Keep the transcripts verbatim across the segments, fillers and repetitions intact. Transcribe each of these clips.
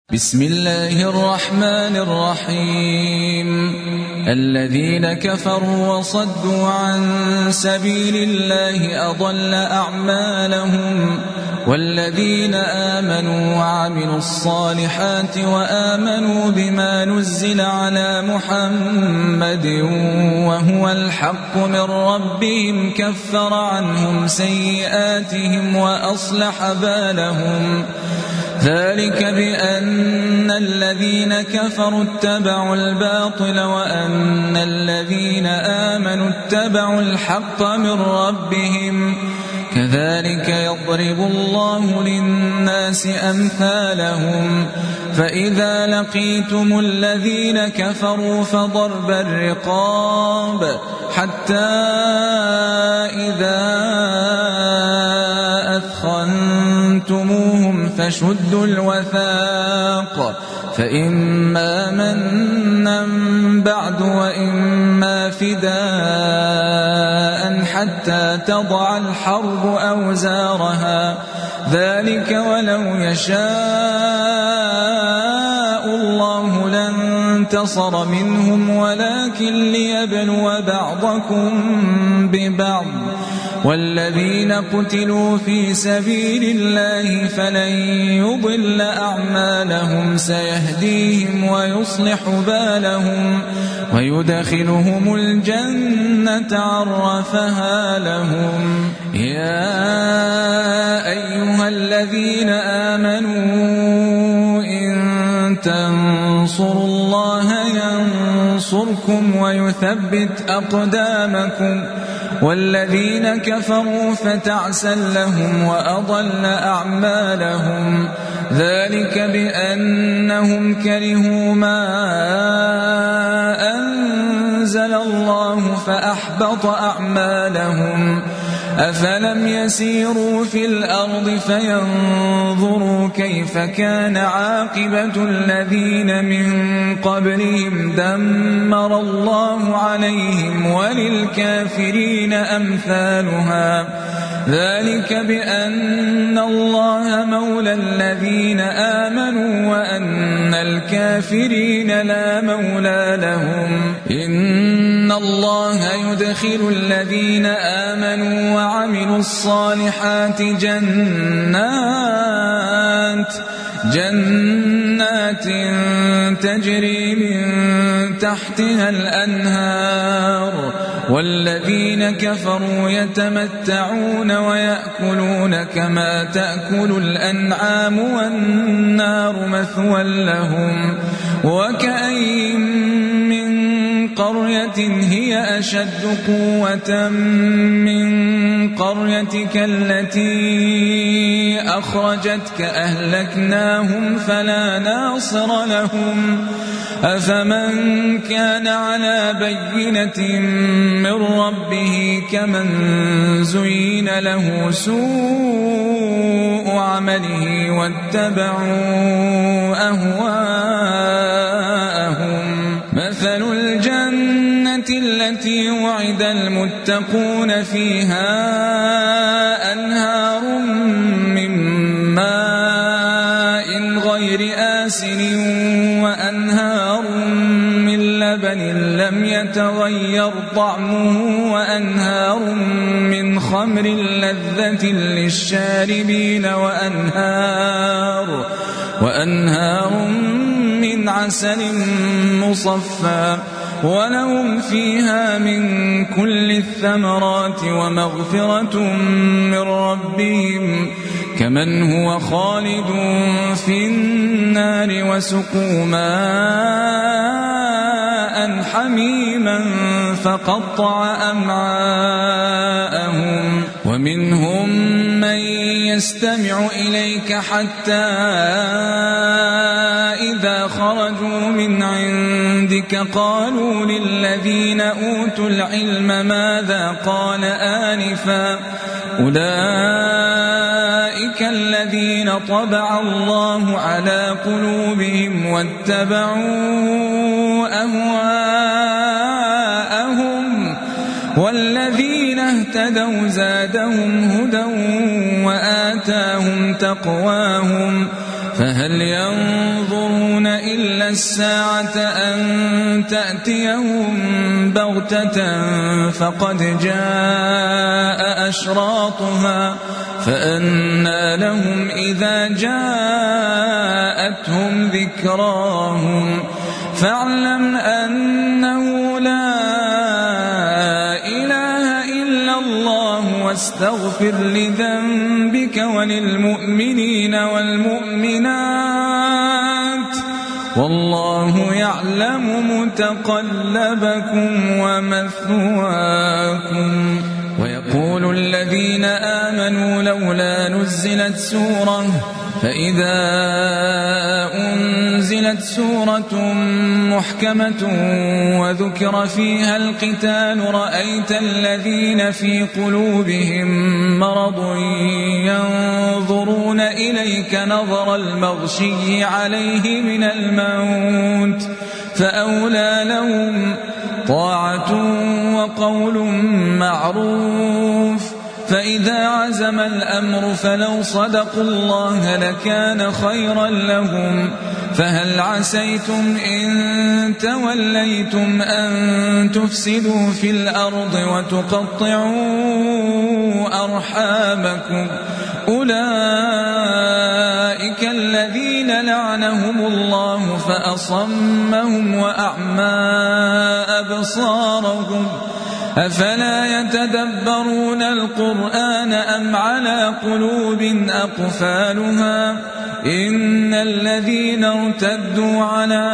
بسم الله الرحمن الرحيم الذين كفروا وصدوا عن سبيل الله أضل أعمالهم والذين آمنوا وعملوا الصالحات وآمنوا بما نزل على محمد وهو الحق من ربهم كفر عنهم سيئاتهم وأصلح بالهم ذلك بأن الذين كفروا اتبعوا الباطل وأن الذين آمنوا اتبعوا الحق من ربهم كذلك يضرب الله للناس أمثالهم فإذا لقيتم الذين كفروا فضرب الرقاب حتى إذا أثخنتموهم فشدوا الوثاق فإما منا بعد وإما فداء حتى تضع الحرب أوزارها ذلك ولو يشاء الله لانتصر منهم ولكن ليبلو بعضكم ببعض والذين قتلوا في سبيل الله فلن يضل أعمالهم سيهديهم ويصلح بالهم ويدخلهم الجنة عرفها لهم يا أيها الذين آمنوا إن تنصروا الله ينصركم ويثبت أقدامكم والذين كفروا فتعسا لهم وأضل أعمالهم ذلك بأنهم كرهوا ما أنزل الله فأحبط أعمالهم أفلم يسيروا في الأرض فينظروا كيف كان عاقبة الذين من قبلهم دمر الله عليهم وللكافرين أمثالها ذلك بأن الله مولى الذين آمنوا وأن الكافرين لا مولى لهم إن الله يدخل الذين آمنوا وعملوا الصالحات جنات جنات تجري من تحتها الأنهار والذين كفروا يتمتعون ويأكلون كما تأكل الأنعام والنار مثوى لهم وكأين من قرية هي أشد قوة من قريتك التي أخرجتك أهلكناهم فلا ناصر لهم أفمن كان على بينة من ربه كمن زين له سوء عمله واتبعوا أهواءهم مثل الجنة التي وعد المتقون فيها أنهار من ماء غير آسن وأنهار من لبن لم يتغير طعمه وأنهار من خمر لذة للشاربين وأنهار وأنهار من عسل مصفى ولهم فيها من كل الثمرات ومغفرة من ربهم كمن هو خالد في النار وسقوا ماء حميما فقطع أمعاءهم ومنهم من يستمع إليك حتى إذا خرجوا من عندك قالوا للذين أوتوا العلم ماذا قال آنفا أولئك الذين طبع الله على قلوبهم واتبعوا أهواءهم والذين اهتدوا زادهم هدى وآتاهم تقواهم فهل ينظرون إلا الساعة أن تأتيهم بغتة فقد جاء أشراطها فأنى لهم إذا جاءتهم ذكراهم فاعلم أنه لا إله إلا الله واستغفر لذنبك وللمؤمنين والمؤمنات والله يعلم متقلبكم ومثواكم. ويقول الذين آمنوا لولا نزلت سورة فإذا أنزلت سورة محكمة وذكر فيها القتال رأيت الذين في قلوبهم مرض ينظرون إليك نظر المغشي عليه من الموت فأولى لهم طاعة وقول معروف. فإذا عزم الأمر فلو صدقوا الله لكان خيرا لهم. فهل عسيتم إن توليتم أن تفسدوا في الأرض وتقطعوا أرحامكم أولئك الذين لعنهم الله فأصمهم وأعمى أبصارهم أفلا يتدبرون القرآن أم على قلوب أقفالها إن الذين ارتدوا على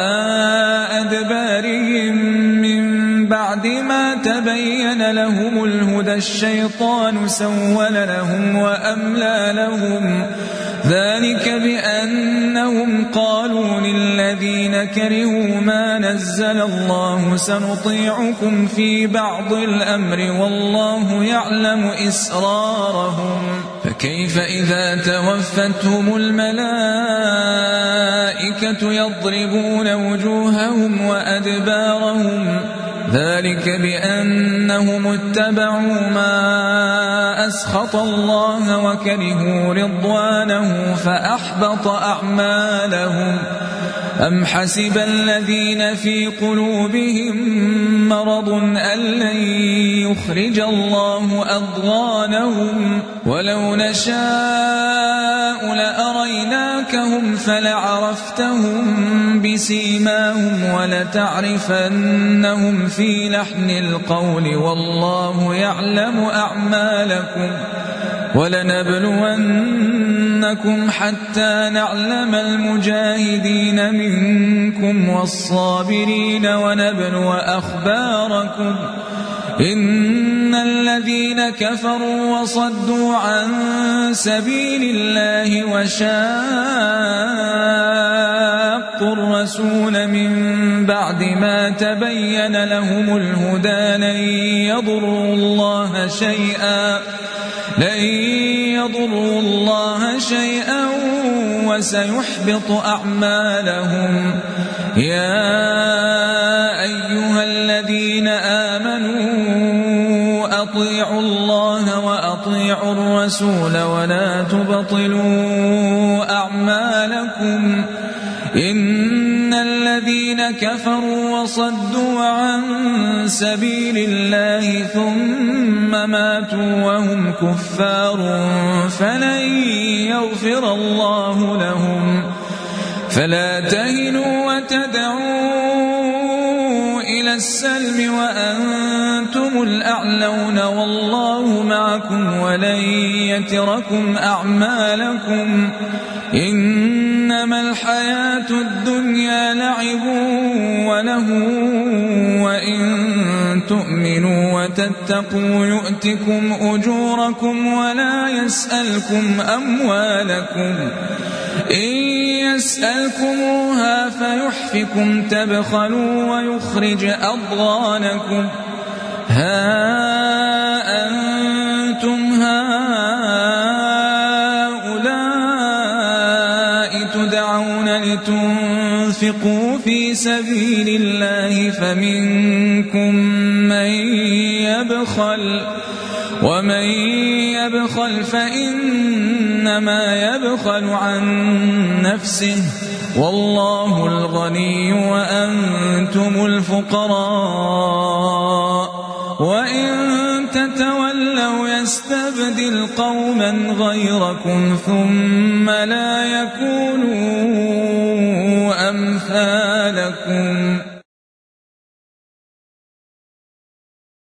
أدبارهم من بعد ما تبين لهم الهدى الشيطان سول لهم وأملى لهم ذلك بأنهم قالوا للذين كرهوا ما نزل الله سنطيعكم في بعض الأمر والله يعلم إسرارهم فكيف إذا توفتهم الملائكة يضربون وجوههم وأدبارهم ذلك بأنهم اتبعوا ما أسخط الله وكرهوا رضوانه فأحبط أعمالهم. أم حسب الذين في قلوبهم مرض أن لن يخرج الله أضغانهم ولو نشاء لأريناكهم فلعرفتهم بسيماهم ولتعرفنهم في لحن القول والله يعلم أعمالكم ولنبلونكم حتى نعلم المجاهدين منكم والصابرين ونبلو أخباركم إن الذين كفروا وصدوا عن سبيل الله وشاقوا الرسول من بعد ما تبين لهم الهدى لن يضروا الله شيئا لن يضروا الله شيئا وسيحبط أعمالهم. يا أيها الذين آمنوا أطيعوا الله وأطيعوا الرسول ولا تبطلوا أعمالكم إن الذين كفروا وصدوا عن سبيل الله ثم ماتوا وهم كفار فلن يغفر الله لهم. فلا تهنوا وتدعوا إلى السلم وأنتم الأعلون والله معكم ولن يتركم أعمالكم إنما الحياة الدنيا لعب وله وإن تؤمنوا وتتقوا يؤتكم أجوركم ولا يسألكم أموالكم إن يسألكموها فيحفكم تبخلوا ويخرج أضغانكم. ها أنتم هؤلاء تدعون لتنفقوا في سبيل الله فمنكم من يبخل ومن يبخل فإنما يبخل عن نفسه والله الغني وأنتم الفقراء وإن تتولوا يستبدل قوما غيركم ثم لا يكونوا أمثالكم